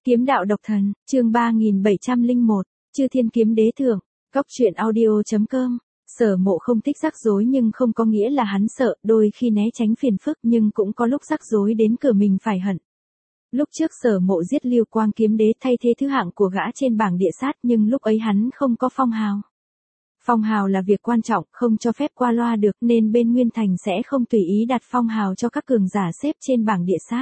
Kiếm đạo độc thần, chương 3701, Chư Thiên Kiếm Đế Thượng, Góc truyện audio.com. Sở Mộ không thích rắc rối nhưng không có nghĩa là hắn sợ, đôi khi né tránh phiền phức nhưng cũng có lúc rắc rối đến cửa mình phải hận. Lúc trước Sở Mộ giết Lưu Quang Kiếm Đế thay thế thứ hạng của gã trên bảng địa sát nhưng lúc ấy hắn không có phong hào. Phong hào là việc quan trọng, không cho phép qua loa được nên bên Nguyên Thành sẽ không tùy ý đặt phong hào cho các cường giả xếp trên bảng địa sát.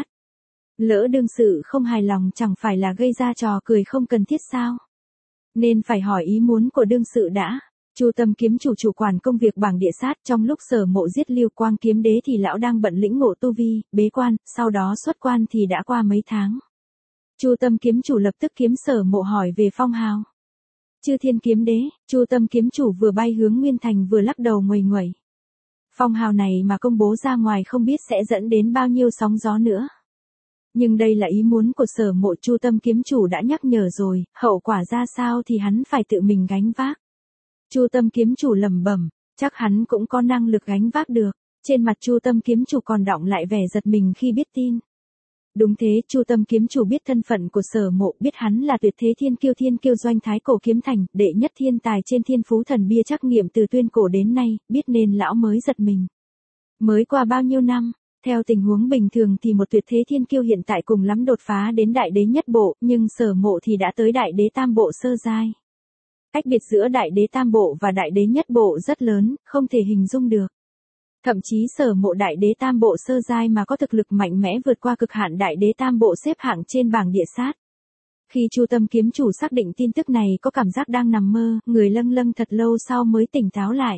Lỡ đương sự không hài lòng chẳng phải là gây ra trò cười không cần thiết sao? Nên phải hỏi ý muốn của đương sự đã. Chu Tâm kiếm chủ chủ quản công việc bảng địa sát, trong lúc Sở Mộ giết Lưu Quang Kiếm Đế thì lão đang bận lĩnh ngộ tu vi, bế quan, sau đó xuất quan thì đã qua mấy tháng. Chu Tâm kiếm chủ lập tức kiếm Sở Mộ hỏi về phong hào. Chư Thiên Kiếm Đế, Chu Tâm kiếm chủ vừa bay hướng Nguyên Thành vừa lắc đầu nguầy nguẩy. Phong hào này mà công bố ra ngoài không biết sẽ dẫn đến bao nhiêu sóng gió nữa. Nhưng đây là ý muốn của Sở Mộ, Chu Tâm kiếm chủ đã nhắc nhở rồi, hậu quả ra sao thì hắn phải tự mình gánh vác. Chu Tâm kiếm chủ lẩm bẩm, chắc hắn cũng có năng lực gánh vác được. Trên mặt Chu Tâm kiếm chủ còn đọng lại vẻ giật mình khi biết tin. Đúng thế, Chu Tâm kiếm chủ biết thân phận của Sở Mộ, biết hắn là tuyệt thế thiên kiêu doanh thái cổ kiếm thành, đệ nhất thiên tài trên thiên phú thần bia trắc nghiệm từ tuyên cổ đến nay, biết nên lão mới giật mình. Mới qua bao nhiêu năm, theo tình huống bình thường thì một tuyệt thế thiên kiêu hiện tại cùng lắm đột phá đến đại đế nhất bộ, nhưng Sở Mộ thì đã tới đại đế tam bộ sơ giai. Cách biệt giữa đại đế tam bộ và đại đế nhất bộ rất lớn, không thể hình dung được. Thậm chí Sở Mộ đại đế tam bộ sơ giai mà có thực lực mạnh mẽ vượt qua cực hạn đại đế tam bộ xếp hạng trên bảng địa sát. Khi Chu Tâm kiếm chủ xác định tin tức này có cảm giác đang nằm mơ, người lâng lâng thật lâu sau mới tỉnh táo lại.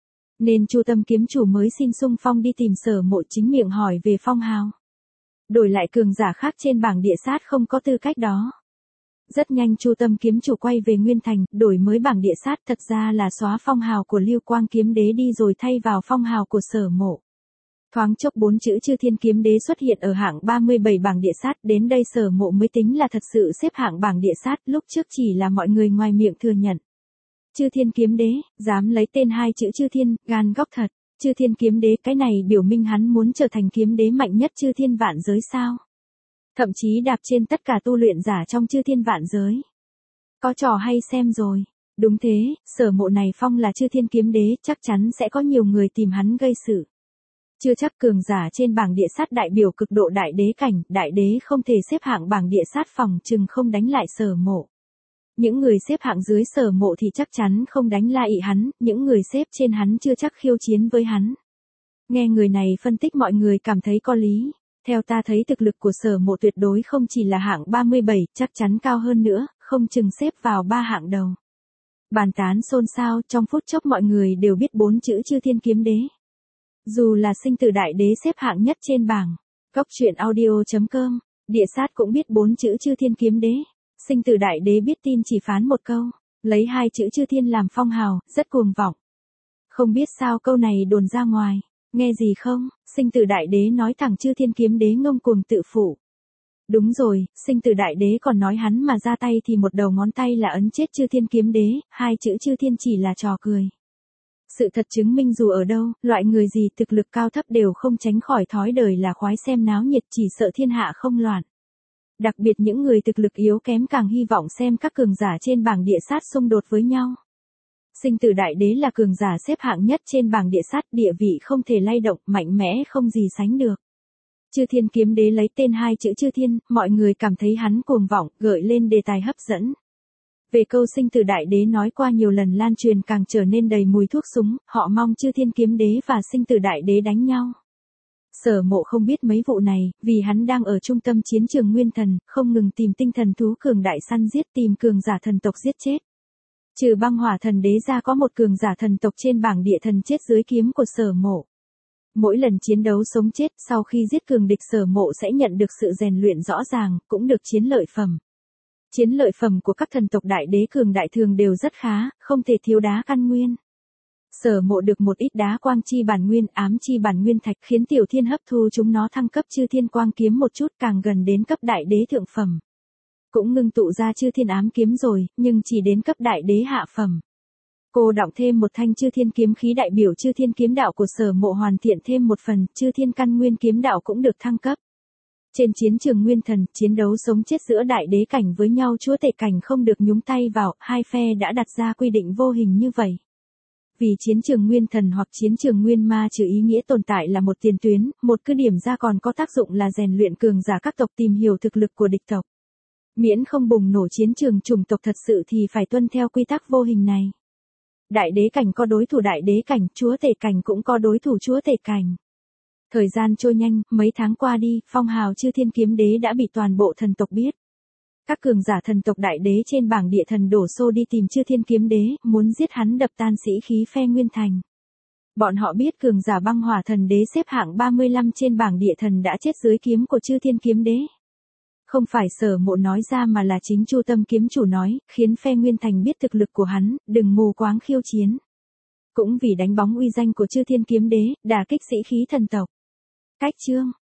Nên Chu Tâm kiếm chủ mới xin xung phong đi tìm Sở Mộ chính miệng hỏi về phong hào. Đổi lại cường giả khác trên bảng địa sát không có tư cách đó. Rất nhanh Chu Tâm kiếm chủ quay về Nguyên Thành, đổi mới bảng địa sát, thật ra là xóa phong hào của Lưu Quang Kiếm Đế đi rồi thay vào phong hào của Sở Mộ. Thoáng chốc 4 chữ Chư Thiên Kiếm Đế xuất hiện ở hạng 37 bảng địa sát, đến đây Sở Mộ mới tính là thật sự xếp hạng bảng địa sát, lúc trước chỉ là mọi người ngoài miệng thừa nhận. Chư Thiên Kiếm Đế, dám lấy tên hai chữ Chư Thiên, gan góc thật. Chư Thiên Kiếm Đế, cái này biểu minh hắn muốn trở thành kiếm đế mạnh nhất chư thiên vạn giới sao? Thậm chí đạp trên tất cả tu luyện giả trong chư thiên vạn giới. Có trò hay xem rồi. Đúng thế, Sở Mộ này phong là Chư Thiên Kiếm Đế, chắc chắn sẽ có nhiều người tìm hắn gây sự. Chưa chắc cường giả trên bảng địa sát đại biểu cực độ đại đế cảnh, đại đế không thể xếp hạng bảng địa sát, phòng chừng không đánh lại Sở Mộ. Những người xếp hạng dưới Sở Mộ thì chắc chắn không đánh lại hắn, những người xếp trên hắn chưa chắc khiêu chiến với hắn. Nghe người này phân tích mọi người cảm thấy có lý. Theo ta thấy thực lực của Sở Mộ tuyệt đối không chỉ là hạng 37, chắc chắn cao hơn nữa, không chừng xếp vào 3 hạng đầu. Bàn tán xôn xao, trong phút chốc mọi người đều biết 4 chữ Chư Thiên Kiếm Đế. Dù là sinh tử đại đế xếp hạng nhất trên bảng. Góc truyện audio.com, địa sát cũng biết 4 chữ Chư Thiên Kiếm Đế. Sinh tử đại đế biết tin chỉ phán một câu, lấy 2 chữ Chư Thiên làm phong hào, rất cuồng vọng. Không biết sao câu này đồn ra ngoài. Nghe gì không, sinh tử đại đế nói thẳng Chư Thiên Kiếm Đế ngông cuồng tự phụ. Đúng rồi, sinh tử đại đế còn nói hắn mà ra tay thì một đầu ngón tay là ấn chết Chư Thiên Kiếm Đế, 2 chữ Chư Thiên chỉ là trò cười. Sự thật chứng minh dù ở đâu, loại người gì thực lực cao thấp đều không tránh khỏi thói đời là khoái xem náo nhiệt, chỉ sợ thiên hạ không loạn. Đặc biệt những người thực lực yếu kém càng hy vọng xem các cường giả trên bảng địa sát xung đột với nhau. Sinh tử đại đế là cường giả xếp hạng nhất trên bảng địa sát, địa vị không thể lay động, mạnh mẽ không gì sánh được. Chư Thiên Kiếm Đế lấy tên 2 chữ Chư Thiên, mọi người cảm thấy hắn cuồng vọng, gợi lên đề tài hấp dẫn. Về câu sinh tử đại đế nói qua nhiều lần lan truyền càng trở nên đầy mùi thuốc súng, họ mong Chư Thiên Kiếm Đế và sinh tử đại đế đánh nhau. Sở Mộ không biết mấy vụ này, vì hắn đang ở trung tâm chiến trường Nguyên Thần, không ngừng tìm tinh thần thú cường đại săn giết, tìm cường giả thần tộc giết chết. Trừ Băng Hỏa Thần Đế ra có một cường giả thần tộc trên bảng địa thần chết dưới kiếm của Sở Mộ. Mỗi lần chiến đấu sống chết, sau khi giết cường địch Sở Mộ sẽ nhận được sự rèn luyện rõ ràng, cũng được chiến lợi phẩm. Chiến lợi phẩm của các thần tộc đại đế cường đại thường đều rất khá, không thể thiếu đá căn nguyên. Sở Mộ được một ít đá quang chi bản nguyên, ám chi bản nguyên thạch, khiến Tiểu Thiên hấp thu chúng nó thăng cấp Chư Thiên Quang kiếm một chút, càng gần đến cấp đại đế thượng phẩm. Cũng ngưng tụ ra Chư Thiên ám kiếm rồi, nhưng chỉ đến cấp đại đế hạ phẩm. Cô đọng thêm một thanh Chư Thiên kiếm khí đại biểu Chư Thiên kiếm đạo của Sở Mộ, hoàn thiện thêm một phần, Chư Thiên căn nguyên kiếm đạo cũng được thăng cấp. Trên chiến trường Nguyên Thần, chiến đấu sống chết giữa đại đế cảnh với nhau chúa tể cảnh không được nhúng tay vào, hai phe đã đặt ra quy định vô hình như vậy. Vì chiến trường Nguyên Thần hoặc chiến trường Nguyên Ma trừ ý nghĩa tồn tại là một tiền tuyến, một cứ điểm ra còn có tác dụng là rèn luyện cường giả các tộc tìm hiểu thực lực của địch tộc. Miễn không bùng nổ chiến trường chủng tộc thật sự thì phải tuân theo quy tắc vô hình này. Đại đế cảnh có đối thủ đại đế cảnh, chúa tể cảnh cũng có đối thủ chúa tể cảnh. Thời gian trôi nhanh, mấy tháng qua đi, phong hào Chư Thiên Kiếm Đế đã bị toàn bộ thần tộc biết. Các cường giả thần tộc đại đế trên bảng địa thần đổ xô đi tìm Chư Thiên Kiếm Đế, muốn giết hắn đập tan sĩ khí phe Nguyên Thành. Bọn họ biết cường giả băng hỏa thần đế xếp hạng 35 trên bảng địa thần đã chết dưới kiếm của Chư Thiên Kiếm Đế. Không phải Sở Mộ nói ra mà là chính Chu Tâm kiếm chủ nói, khiến phe Nguyên Thành biết thực lực của hắn, đừng mù quáng khiêu chiến. Cũng vì đánh bóng uy danh của Chư Thiên Kiếm Đế, đả kích sĩ khí thần tộc. Cách chương